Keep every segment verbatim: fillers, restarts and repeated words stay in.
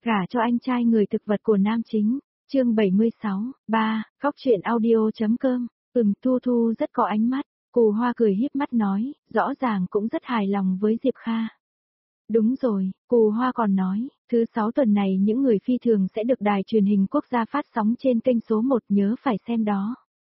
Gả cho anh trai người thực vật của nam chính. Chương bảy mươi sáu, ba, góc truyện audio.com. Ừm, Thu Thu rất có ánh mắt. Cù Hoa cười híp mắt nói, rõ ràng cũng rất hài lòng với Diệp Kha. Đúng rồi, Cù Hoa còn nói, thứ sáu tuần này những người phi thường sẽ được đài truyền hình quốc gia phát sóng trên kênh số một, nhớ phải xem đó.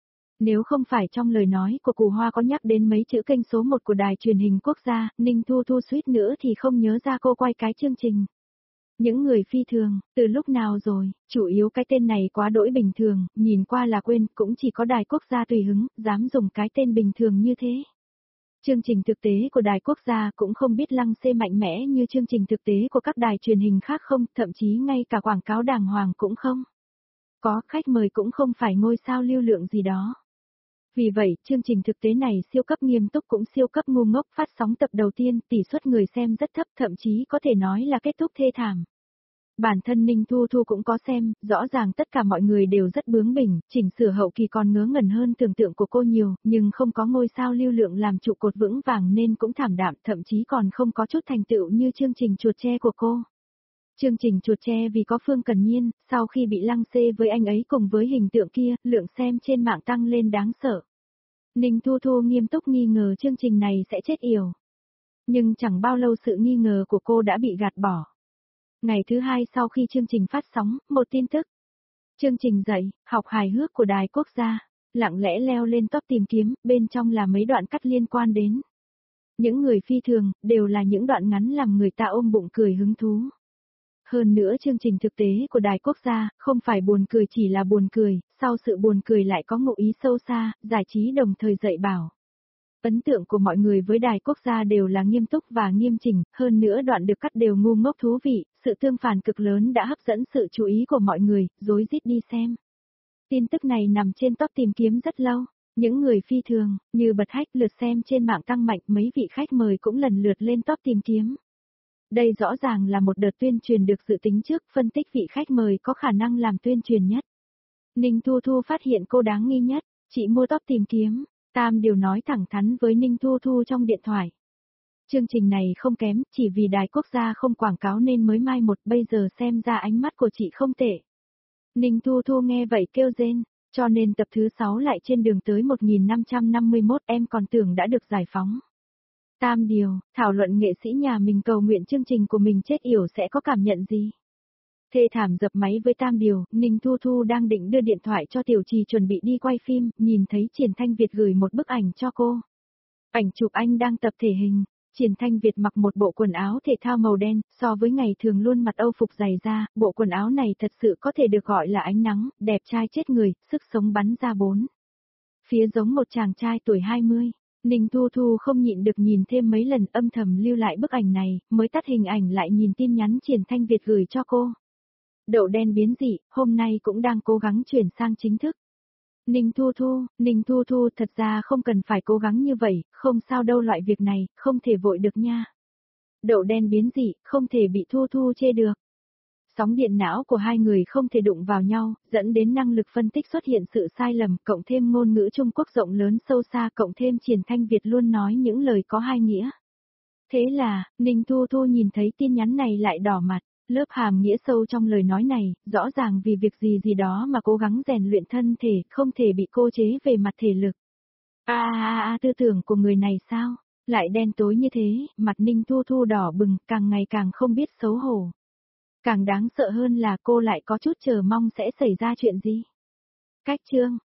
Nếu không phải trong lời nói của Cù Hoa có nhắc đến mấy chữ kênh số một của đài truyền hình quốc gia, Ninh Thu Thu suýt nữa thì không nhớ ra cô quay cái chương trình. Những người phi thường, từ lúc nào rồi, chủ yếu cái tên này quá đỗi bình thường, nhìn qua là quên, cũng chỉ có đài quốc gia tùy hứng, dám dùng cái tên bình thường như thế. Chương trình thực tế của đài quốc gia cũng không biết lăng xê mạnh mẽ như chương trình thực tế của các đài truyền hình khác không, thậm chí ngay cả quảng cáo đàng hoàng cũng không. Có, khách mời cũng không phải ngôi sao lưu lượng gì đó. Vì vậy, chương trình thực tế này siêu cấp nghiêm túc cũng siêu cấp ngu ngốc, phát sóng tập đầu tiên, tỷ suất người xem rất thấp, thậm chí có thể nói là kết thúc thê thảm. Bản thân Ninh Thu Thu cũng có xem, rõ ràng tất cả mọi người đều rất bướng bỉnh, chỉnh sửa hậu kỳ còn ngớ ngẩn hơn tưởng tượng của cô nhiều, nhưng không có ngôi sao lưu lượng làm trụ cột vững vàng nên cũng thảm đạm, thậm chí còn không có chút thành tựu như chương trình chuột tre của cô. Chương trình chuột tre vì có Phương Cần Nhiên, sau khi bị lăng xê với anh ấy cùng với hình tượng kia, lượng xem trên mạng tăng lên đáng sợ. Ninh Thu Thu nghiêm túc nghi ngờ chương trình này sẽ chết yểu. Nhưng chẳng bao lâu sự nghi ngờ của cô đã bị gạt bỏ. Ngày thứ hai sau khi chương trình phát sóng, một tin tức. Chương trình dạy, học hài hước của đài quốc gia, lặng lẽ leo lên top tìm kiếm, bên trong là mấy đoạn cắt liên quan đến. Những người phi thường, đều là những đoạn ngắn làm người ta ôm bụng cười hứng thú. Hơn nữa chương trình thực tế của đài quốc gia, không phải buồn cười chỉ là buồn cười, sau sự buồn cười lại có ngụ ý sâu xa, giải trí đồng thời dạy bảo. Ấn tượng của mọi người với đài quốc gia đều là nghiêm túc và nghiêm chỉnh, hơn nữa đoạn được cắt đều ngu ngốc thú vị, sự tương phản cực lớn đã hấp dẫn sự chú ý của mọi người, rối rít đi xem. Tin tức này nằm trên top tìm kiếm rất lâu, những người phi thường, như bật hách lượt xem trên mạng tăng mạnh, mấy vị khách mời cũng lần lượt lên top tìm kiếm. Đây rõ ràng là một đợt tuyên truyền được dự tính trước, phân tích vị khách mời có khả năng làm tuyên truyền nhất. Ninh Thu Thu phát hiện cô đáng nghi nhất, chị mua top tìm kiếm. Tam Điều nói thẳng thắn với Ninh Thu Thu trong điện thoại. Chương trình này không kém, chỉ vì đài quốc gia không quảng cáo nên mới mai một, bây giờ xem ra ánh mắt của chị không tệ. Ninh Thu Thu nghe vậy kêu rên, cho nên tập thứ sáu lại trên đường tới một nghìn năm trăm năm mươi mốt, em còn tưởng đã được giải phóng. Tam Điều, thảo luận nghệ sĩ nhà mình cầu nguyện chương trình của mình chết yểu sẽ có cảm nhận gì? Thê thảm dập máy với Tam Điều, Ninh Thu Thu đang định đưa điện thoại cho Tiểu Trì chuẩn bị đi quay phim, nhìn thấy Triển Thanh Việt gửi một bức ảnh cho cô. Ảnh chụp anh đang tập thể hình, Triển Thanh Việt mặc một bộ quần áo thể thao màu đen, so với ngày thường luôn mặc âu phục dày da, bộ quần áo này thật sự có thể được gọi là ánh nắng, đẹp trai chết người, sức sống bắn ra bốn. Phía giống một chàng trai tuổi hai mươi. Ninh Thu Thu không nhịn được nhìn thêm mấy lần, âm thầm lưu lại bức ảnh này, mới tắt hình ảnh lại nhìn tin nhắn Triển Thanh Việt gửi cho cô. Đậu đen biến dị, hôm nay cũng đang cố gắng chuyển sang chính thức. Ninh Thu Thu, Ninh Thu Thu thật ra không cần phải cố gắng như vậy, không sao đâu, loại việc này, không thể vội được nha. Đậu đen biến dị, không thể bị Thu Thu chê được. Sóng điện não của hai người không thể đụng vào nhau, dẫn đến năng lực phân tích xuất hiện sự sai lầm, cộng thêm ngôn ngữ Trung Quốc rộng lớn sâu xa, cộng thêm Triển Thanh Việt luôn nói những lời có hai nghĩa. Thế là, Ninh Thu Thu nhìn thấy tin nhắn này lại đỏ mặt. Lớp hàm nghĩa sâu trong lời nói này, rõ ràng vì việc gì gì đó mà cố gắng rèn luyện thân thể, không thể bị cô chế về mặt thể lực. A a a tư tưởng của người này sao? Lại đen tối như thế, mặt Ninh Thu Thu đỏ bừng, càng ngày càng không biết xấu hổ. Càng đáng sợ hơn là cô lại có chút chờ mong sẽ xảy ra chuyện gì. Cách chương,